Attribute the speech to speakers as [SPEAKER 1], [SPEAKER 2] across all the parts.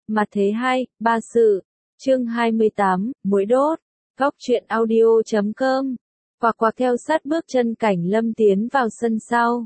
[SPEAKER 1] Mặt thế 2, ba sự. Chương 28, muỗi đốt. Góc truyện audio.com. Quạc quạc theo sát bước chân Cảnh Lâm tiến vào sân sau.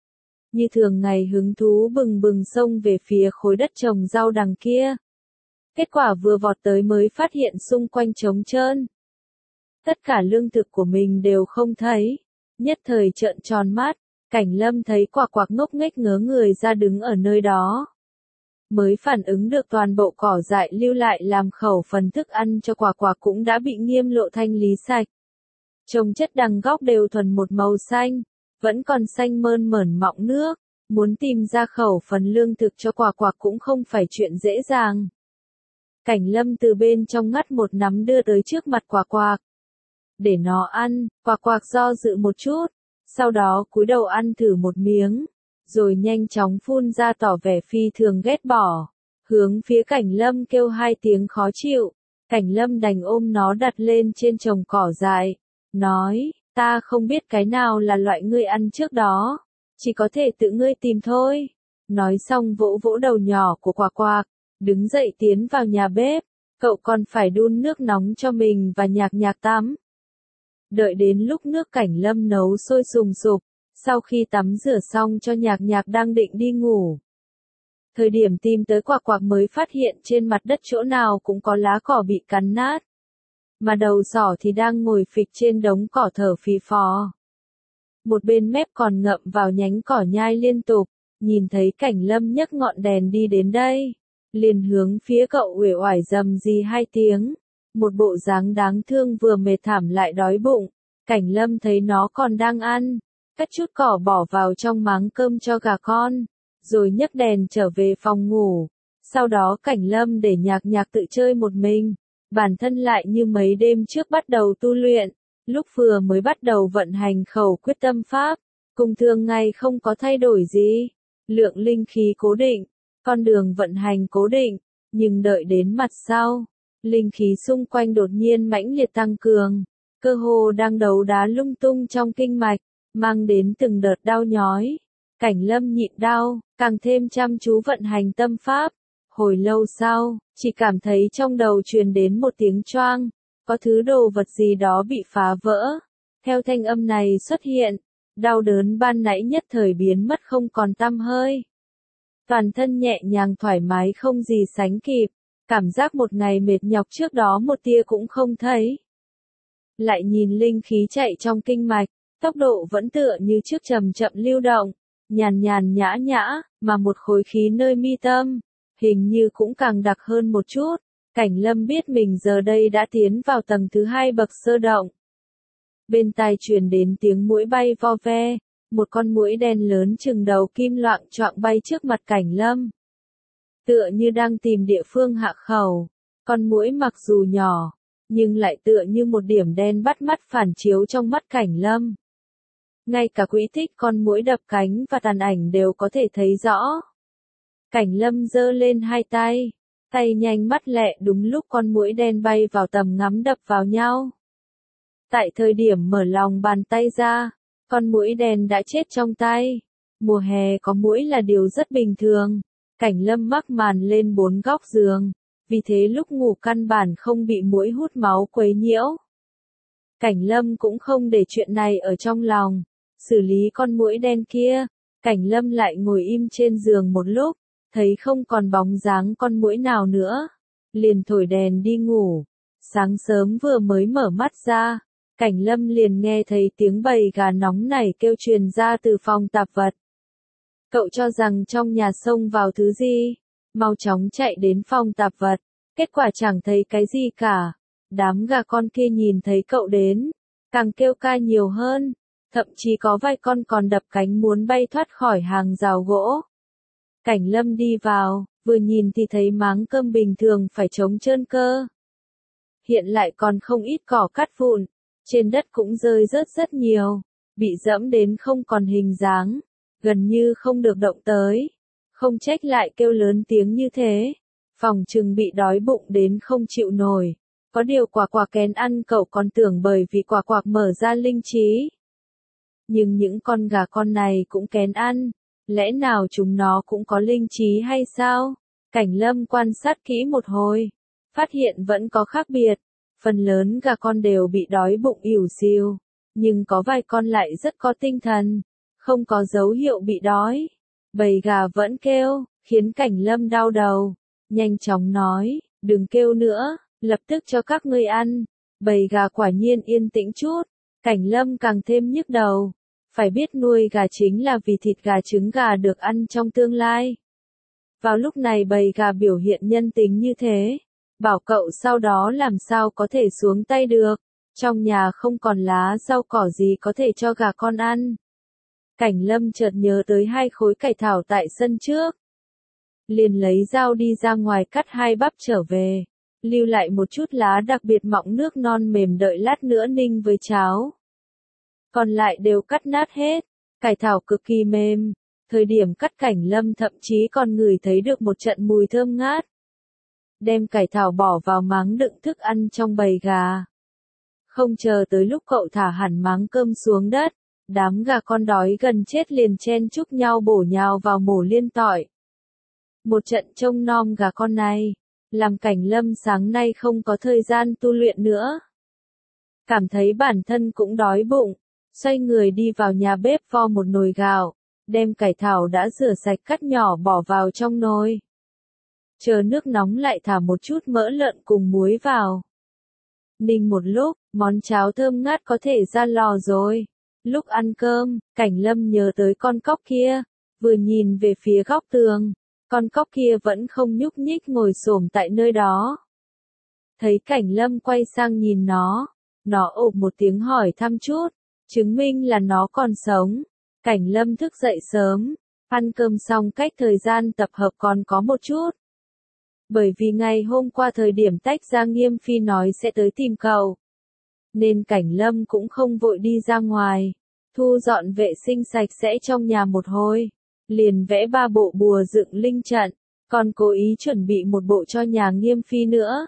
[SPEAKER 1] Như thường ngày hứng thú bừng bừng xông về phía khối đất trồng rau đằng kia. Kết quả vừa vọt tới mới phát hiện xung quanh trống trơn. Tất cả lương thực của mình đều không thấy. Nhất thời trợn tròn mắt, Cảnh Lâm thấy quạc quạc ngốc nghếch ngớ người ra đứng ở nơi đó. Mới phản ứng được toàn bộ cỏ dại lưu lại làm khẩu phần thức ăn cho quạc quạc cũng đã bị Nghiêm Lộ thanh lý sạch. Trồng chất đằng góc đều thuần một màu xanh, vẫn còn xanh mơn mởn mọng nước, muốn tìm ra khẩu phần lương thực cho quạc quạc cũng không phải chuyện dễ dàng. Cảnh Lâm từ bên trong ngắt một nắm đưa tới trước mặt quạc quạc. Để nó ăn, quạc quạc do dự một chút, sau đó cúi đầu ăn thử một miếng, rồi nhanh chóng phun ra tỏ vẻ phi thường ghét bỏ, hướng phía Cảnh Lâm kêu hai tiếng khó chịu. Cảnh Lâm đành ôm nó đặt lên trên chồng cỏ dại, nói, ta không biết cái nào là loại ngươi ăn trước đó, chỉ có thể tự ngươi tìm thôi. Nói xong vỗ vỗ đầu nhỏ của quạc quạc, đứng dậy tiến vào nhà bếp, cậu còn phải đun nước nóng cho mình và nhạc nhạc tắm. Đợi đến lúc nước Cảnh Lâm nấu sôi sùng sục, sau khi tắm rửa xong cho nhạc nhạc đang định đi ngủ. Thời điểm tìm tới quạc quạc mới phát hiện trên mặt đất chỗ nào cũng có lá cỏ bị cắn nát. Mà đầu sỏ thì đang ngồi phịch trên đống cỏ thở phì phò. Một bên mép còn ngậm vào nhánh cỏ nhai liên tục, nhìn thấy Cảnh Lâm nhấc ngọn đèn đi đến đây. Liền hướng phía cậu uể oải rầm rì hai tiếng. Một bộ dáng đáng thương vừa mệt thảm lại đói bụng. Cảnh Lâm thấy nó còn đang ăn, cắt chút cỏ bỏ vào trong máng cơm cho gà con, rồi nhấc đèn trở về phòng ngủ. Sau đó Cảnh Lâm để nhạc nhạc tự chơi một mình, bản thân lại như mấy đêm trước bắt đầu tu luyện. Lúc vừa mới bắt đầu vận hành khẩu quyết tâm pháp, cùng thường ngày không có thay đổi gì. Lượng linh khí cố định, con đường vận hành cố định, nhưng đợi đến mặt sau, linh khí xung quanh đột nhiên mãnh liệt tăng cường, cơ hồ đang đấu đá lung tung trong kinh mạch, mang đến từng đợt đau nhói. Cảnh Lâm nhịn đau, càng thêm chăm chú vận hành tâm pháp. Hồi lâu sau, chỉ cảm thấy trong đầu truyền đến một tiếng choang, có thứ đồ vật gì đó bị phá vỡ. Theo thanh âm này xuất hiện, đau đớn ban nãy nhất thời biến mất không còn tăm hơi. Toàn thân nhẹ nhàng thoải mái không gì sánh kịp, cảm giác một ngày mệt nhọc trước đó một tia cũng không thấy. Lại nhìn linh khí chạy trong kinh mạch, tốc độ vẫn tựa như trước chậm chậm lưu động, nhàn nhàn nhã nhã, mà một khối khí nơi mi tâm, hình như cũng càng đặc hơn một chút. Cảnh Lâm biết mình giờ đây đã tiến vào tầng thứ 2 bậc sơ động. Bên tai truyền đến tiếng muỗi bay vo ve, một con muỗi đen lớn chừng đầu kim loạng choạng bay trước mặt Cảnh Lâm. Tựa như đang tìm địa phương hạ khẩu, con muỗi mặc dù nhỏ, nhưng lại tựa như một điểm đen bắt mắt phản chiếu trong mắt Cảnh Lâm. Ngay cả quỹ tích con muỗi đập cánh và tàn ảnh đều có thể thấy rõ. Cảnh Lâm giơ lên hai tay, tay nhanh mắt lẹ đúng lúc con muỗi đen bay vào tầm ngắm đập vào nhau. Tại thời điểm mở lòng bàn tay ra, con muỗi đen đã chết trong tay. Mùa hè có muỗi là điều rất bình thường. Cảnh Lâm mắc màn lên 4 góc giường, vì thế lúc ngủ căn bản không bị muỗi hút máu quấy nhiễu. Cảnh Lâm cũng không để chuyện này ở trong lòng, xử lý con muỗi đen kia. Cảnh Lâm lại ngồi im trên giường một lúc, thấy không còn bóng dáng con muỗi nào nữa, liền thổi đèn đi ngủ. Sáng sớm vừa mới mở mắt ra, Cảnh Lâm liền nghe thấy tiếng bầy gà nóng nảy kêu truyền ra từ phòng tạp vật. Cậu cho rằng trong nhà xông vào thứ gì, mau chóng chạy đến phòng tạp vật, kết quả chẳng thấy cái gì cả. Đám gà con kia nhìn thấy cậu đến, càng kêu ca nhiều hơn, thậm chí có vài con còn đập cánh muốn bay thoát khỏi hàng rào gỗ. Cảnh Lâm đi vào, vừa nhìn thì thấy máng cơm bình thường phải trống trơn cơ. Hiện lại còn không ít cỏ cắt vụn, trên đất cũng rơi rớt rất nhiều, bị dẫm đến không còn hình dáng, gần như không được động tới. Không trách lại kêu lớn tiếng như thế, phòng chừng bị đói bụng đến không chịu nổi. Có điều quạc quạc kén ăn cậu còn tưởng bởi vì quạc quạc mở ra linh trí. Nhưng những con gà con này cũng kén ăn, lẽ nào chúng nó cũng có linh trí hay sao? Cảnh Lâm quan sát kỹ một hồi, phát hiện vẫn có khác biệt, phần lớn gà con đều bị đói bụng ỉu xìu, nhưng có vài con lại rất có tinh thần, không có dấu hiệu bị đói. Bầy gà vẫn kêu, khiến Cảnh Lâm đau đầu, nhanh chóng nói, đừng kêu nữa, lập tức cho các ngươi ăn. Bầy gà quả nhiên yên tĩnh chút, Cảnh Lâm càng thêm nhức đầu, phải biết nuôi gà chính là vì thịt gà trứng gà được ăn trong tương lai. Vào lúc này bầy gà biểu hiện nhân tính như thế, bảo cậu sau đó làm sao có thể xuống tay được, trong nhà không còn lá rau cỏ gì có thể cho gà con ăn. Cảnh Lâm chợt nhớ tới 2 khối cải thảo tại sân trước. Liền lấy dao đi ra ngoài cắt 2 bắp trở về, lưu lại một chút lá đặc biệt mọng nước non mềm đợi lát nữa ninh với cháo. Còn lại đều cắt nát hết, cải thảo cực kỳ mềm, thời điểm cắt Cảnh Lâm thậm chí còn ngửi thấy được một trận mùi thơm ngát. Đem cải thảo bỏ vào máng đựng thức ăn trong bầy gà. Không chờ tới lúc cậu thả hẳn máng cơm xuống đất, đám gà con đói gần chết liền chen chúc nhau bổ nhào vào mổ liên tỏi. Một trận trông nom gà con này, làm Cảnh Lâm sáng nay không có thời gian tu luyện nữa. Cảm thấy bản thân cũng đói bụng, xoay người đi vào nhà bếp vo một nồi gạo, đem cải thảo đã rửa sạch cắt nhỏ bỏ vào trong nồi. Chờ nước nóng lại thả một chút mỡ lợn cùng muối vào. Ninh một lúc, món cháo thơm ngát có thể ra lò rồi. Lúc ăn cơm, Cảnh Lâm nhớ tới con cóc kia, vừa nhìn về phía góc tường, con cóc kia vẫn không nhúc nhích ngồi xổm tại nơi đó. Thấy Cảnh Lâm quay sang nhìn nó ộp một tiếng hỏi thăm chút, chứng minh là nó còn sống. Cảnh Lâm thức dậy sớm, ăn cơm xong cách thời gian tập hợp còn có một chút. Bởi vì ngày hôm qua thời điểm tách ra Nghiêm Phi nói sẽ tới tìm cậu, nên Cảnh Lâm cũng không vội đi ra ngoài, thu dọn vệ sinh sạch sẽ trong nhà một hồi, liền vẽ 3 bộ bùa dựng linh trận, còn cố ý chuẩn bị một bộ cho nhà Nghiêm Phi nữa.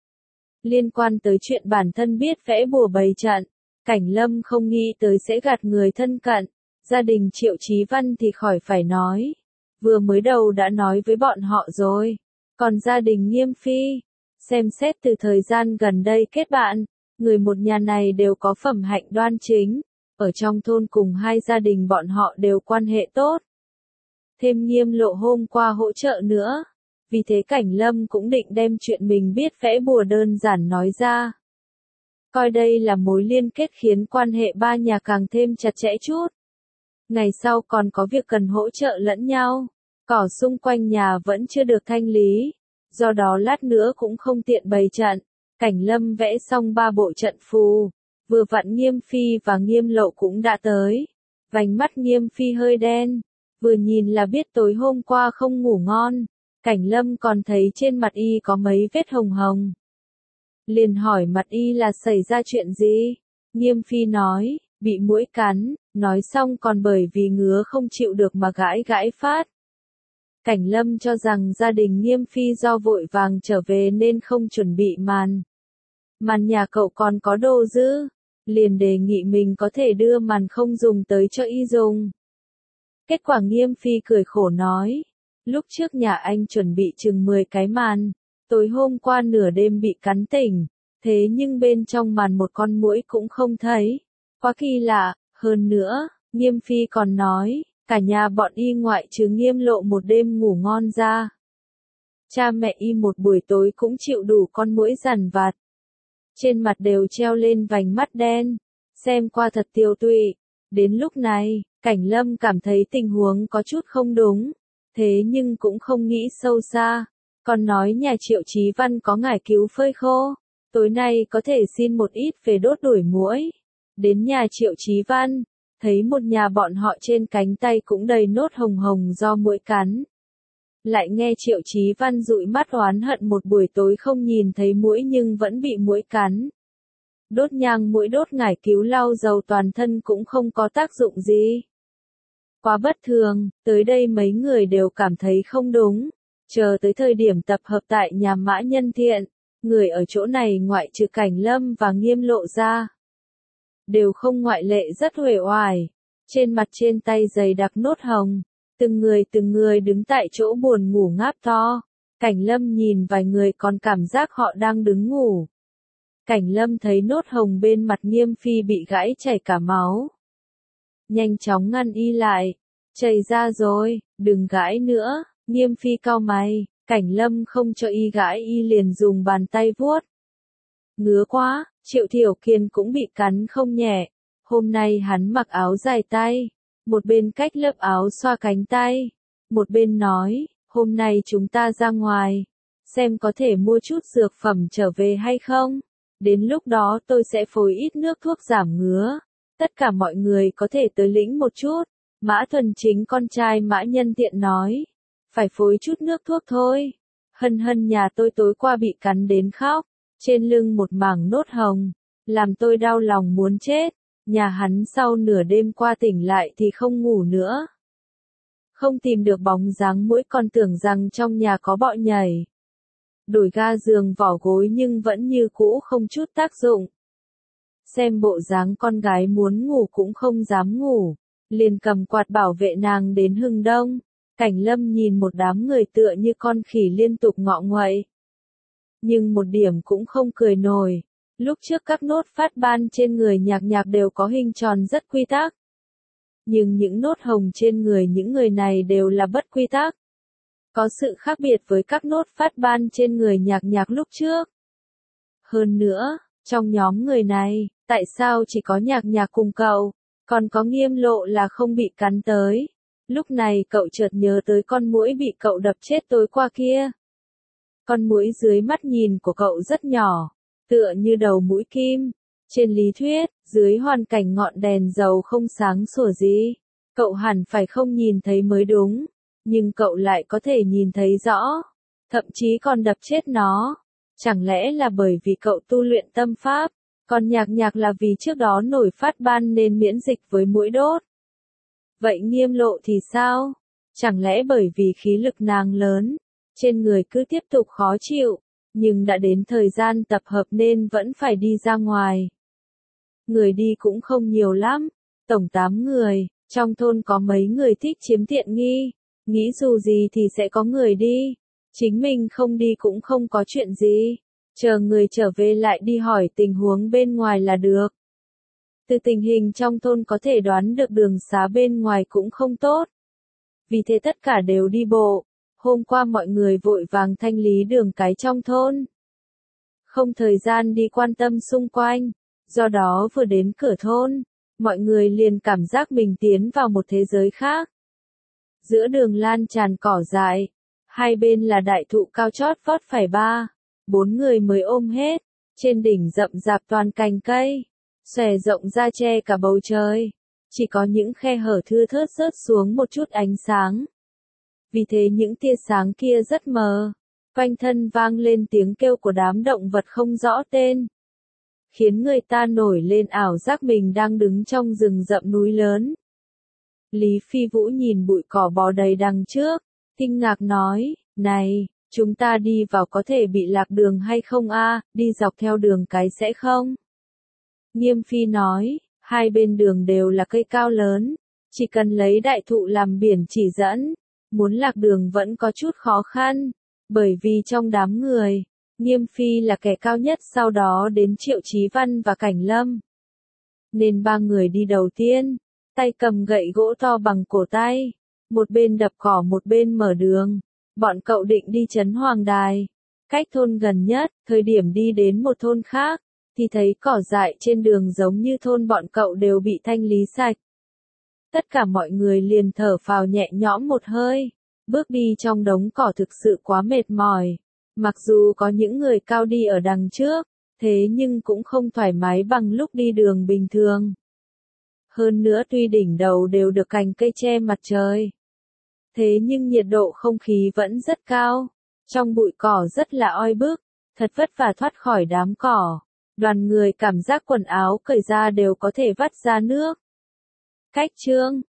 [SPEAKER 1] Liên quan tới chuyện bản thân biết vẽ bùa bày trận, Cảnh Lâm không nghĩ tới sẽ gạt người thân cận, gia đình Triệu Chí Văn thì khỏi phải nói, vừa mới đầu đã nói với bọn họ rồi, còn gia đình Nghiêm Phi, xem xét từ thời gian gần đây kết bạn, người một nhà này đều có phẩm hạnh đoan chính, ở trong thôn cùng 2 gia đình bọn họ đều quan hệ tốt. Thêm Nghiêm Lộ hôm qua hỗ trợ nữa, vì thế Cảnh Lâm cũng định đem chuyện mình biết vẽ bùa đơn giản nói ra. Coi đây là mối liên kết khiến quan hệ 3 nhà càng thêm chặt chẽ chút. Ngày sau còn có việc cần hỗ trợ lẫn nhau, cỏ xung quanh nhà vẫn chưa được thanh lý, do đó lát nữa cũng không tiện bày trận. Cảnh Lâm vẽ xong 3 bộ trận phù, vừa vặn Nghiêm Phi và Nghiêm Lộ cũng đã tới. Vành mắt Nghiêm Phi hơi đen, vừa nhìn là biết tối hôm qua không ngủ ngon. Cảnh Lâm còn thấy trên mặt y có mấy vết hồng hồng. Liền hỏi mặt y là xảy ra chuyện gì? Nghiêm Phi nói, bị muỗi cắn, nói xong còn bởi vì ngứa không chịu được mà gãi phát. Cảnh Lâm cho rằng gia đình Nghiêm Phi do vội vàng trở về nên không chuẩn bị màn. Màn nhà cậu còn có đồ dư, liền đề nghị mình có thể đưa màn không dùng tới cho y dùng. Kết quả Nghiêm Phi cười khổ nói, lúc trước nhà anh chuẩn bị chừng 10 cái màn, tối hôm qua nửa đêm bị cắn tỉnh, thế nhưng bên trong màn một con muỗi cũng không thấy. Quá kỳ lạ, hơn nữa, Nghiêm Phi còn nói, cả nhà bọn y ngoại trừ Nghiêm Lộ một đêm ngủ ngon ra. Cha mẹ y một buổi tối cũng chịu đủ con muỗi dằn vặt. Trên mặt đều treo lên vành mắt đen, xem qua thật tiêu tụy. Đến lúc này, Cảnh Lâm cảm thấy tình huống có chút không đúng, thế nhưng cũng không nghĩ sâu xa. Còn nói nhà Triệu Chí Văn có ngải cứu phơi khô, tối nay có thể xin một ít về đốt đuổi muỗi. Đến nhà Triệu Chí Văn, thấy một nhà bọn họ trên cánh tay cũng đầy nốt hồng hồng do muỗi cắn. Lại nghe Triệu Chí Văn dụi mắt oán hận một buổi tối không nhìn thấy muỗi nhưng vẫn bị muỗi cắn. Đốt nhang muỗi đốt ngải cứu lau dầu toàn thân cũng không có tác dụng gì. Quá bất thường, tới đây mấy người đều cảm thấy không đúng. Chờ tới thời điểm tập hợp tại nhà Mã Nhân Thiện, người ở chỗ này ngoại trừ Cảnh Lâm và Nghiêm Lộ ra, đều không ngoại lệ rất uể oải, trên mặt trên tay dày đặc nốt hồng, từng người đứng tại chỗ buồn ngủ ngáp to, Cảnh Lâm nhìn vài người còn cảm giác họ đang đứng ngủ. Cảnh Lâm thấy nốt hồng bên mặt Nghiêm Phi bị gãi chảy cả máu. Nhanh chóng ngăn y lại. Chảy ra rồi, đừng gãi nữa. Nghiêm Phi cau mày, Cảnh Lâm không cho y gãi y liền dùng bàn tay vuốt. Ngứa quá, Triệu Thiểu Kiên cũng bị cắn không nhẹ. Hôm nay hắn mặc áo dài tay, một bên cách lớp áo xoa cánh tay, một bên nói, hôm nay chúng ta ra ngoài, xem có thể mua chút dược phẩm trở về hay không. Đến lúc đó tôi sẽ phối ít nước thuốc giảm ngứa. Tất cả mọi người có thể tới lĩnh một chút. Mã Thuần Chính con trai Mã Nhân Tiện nói, phải phối chút nước thuốc thôi. Hân Hân nhà tôi tối qua bị cắn đến khóc, trên lưng một mảng nốt hồng, làm tôi đau lòng muốn chết. Nhà hắn sau nửa đêm qua tỉnh lại thì không ngủ nữa. Không tìm được bóng dáng muỗi còn tưởng rằng trong nhà có bọ nhảy. Đổi ga giường vỏ gối nhưng vẫn như cũ không chút tác dụng. Xem bộ dáng con gái muốn ngủ cũng không dám ngủ, liền cầm quạt bảo vệ nàng đến hừng đông. Cảnh Lâm nhìn một đám người tựa như con khỉ liên tục ngọ nguậy. Nhưng một điểm cũng không cười nổi. Lúc trước các nốt phát ban trên người Nhạc Nhạc đều có hình tròn rất quy tắc. Nhưng những nốt hồng trên người những người này đều là bất quy tắc. Có sự khác biệt với các nốt phát ban trên người Nhạc Nhạc lúc trước. Hơn nữa, trong nhóm người này, tại sao chỉ có Nhạc Nhạc cùng cậu, còn có Nghiêm Lộ là không bị cắn tới. Lúc này cậu chợt nhớ tới con muỗi bị cậu đập chết tối qua kia. Con muỗi dưới mắt nhìn của cậu rất nhỏ, tựa như đầu mũi kim. Trên lý thuyết, dưới hoàn cảnh ngọn đèn dầu không sáng sủa gì, cậu hẳn phải không nhìn thấy mới đúng. Nhưng cậu lại có thể nhìn thấy rõ, thậm chí còn đập chết nó. Chẳng lẽ là bởi vì cậu tu luyện tâm pháp, còn Nhạc Nhạc là vì trước đó nổi phát ban nên miễn dịch với muỗi đốt. Vậy Nghiêm Lộ thì sao? Chẳng lẽ bởi vì khí lực nàng lớn, trên người cứ tiếp tục khó chịu, nhưng đã đến thời gian tập hợp nên vẫn phải đi ra ngoài. Người đi cũng không nhiều lắm, tổng 8 người, trong thôn có mấy người thích chiếm tiện nghi, nghĩ dù gì thì sẽ có người đi, chính mình không đi cũng không có chuyện gì, chờ người trở về lại đi hỏi tình huống bên ngoài là được. Từ tình hình trong thôn có thể đoán được đường xá bên ngoài cũng không tốt. Vì thế tất cả đều đi bộ. Hôm qua mọi người vội vàng thanh lý đường cái trong thôn. Không thời gian đi quan tâm xung quanh. Do đó vừa đến cửa thôn, mọi người liền cảm giác mình tiến vào một thế giới khác. Giữa đường lan tràn cỏ dại, hai bên là đại thụ cao chót vót phải 4 người mới ôm hết. Trên đỉnh rậm rạp toàn cành cây, xòe rộng ra che cả bầu trời. Chỉ có những khe hở thưa thớt rớt xuống một chút ánh sáng. Vì thế những tia sáng kia rất mờ. Quanh thân vang lên tiếng kêu của đám động vật không rõ tên, khiến người ta nổi lên ảo giác mình đang đứng trong rừng rậm núi lớn. Lý Phi Vũ nhìn bụi cỏ bò đầy đằng trước, kinh ngạc nói, này, chúng ta đi vào có thể bị lạc đường hay không a? Đi dọc theo đường cái sẽ không? Nghiêm Phi nói, hai bên đường đều là cây cao lớn, chỉ cần lấy đại thụ làm biển chỉ dẫn, muốn lạc đường vẫn có chút khó khăn, bởi vì trong đám người, Nghiêm Phi là kẻ cao nhất, sau đó đến Triệu Chí Văn và Cảnh Lâm. Nên ba người đi đầu tiên, tay cầm gậy gỗ to bằng cổ tay, một bên đập cỏ một bên mở đường. Bọn cậu định đi trấn Hoàng Đài, cách thôn gần nhất, thời điểm đi đến một thôn khác, thì thấy cỏ dại trên đường giống như thôn bọn cậu đều bị thanh lý sạch. Tất cả mọi người liền thở phào nhẹ nhõm một hơi, bước đi trong đống cỏ thực sự quá mệt mỏi. Mặc dù có những người cao đi ở đằng trước, thế nhưng cũng không thoải mái bằng lúc đi đường bình thường. Hơn nữa tuy đỉnh đầu đều được cành cây che mặt trời, thế nhưng nhiệt độ không khí vẫn rất cao, trong bụi cỏ rất là oi bức, thật vất vả thoát khỏi đám cỏ. Đoàn người cảm giác quần áo cởi ra đều có thể vắt ra nước. Cách chương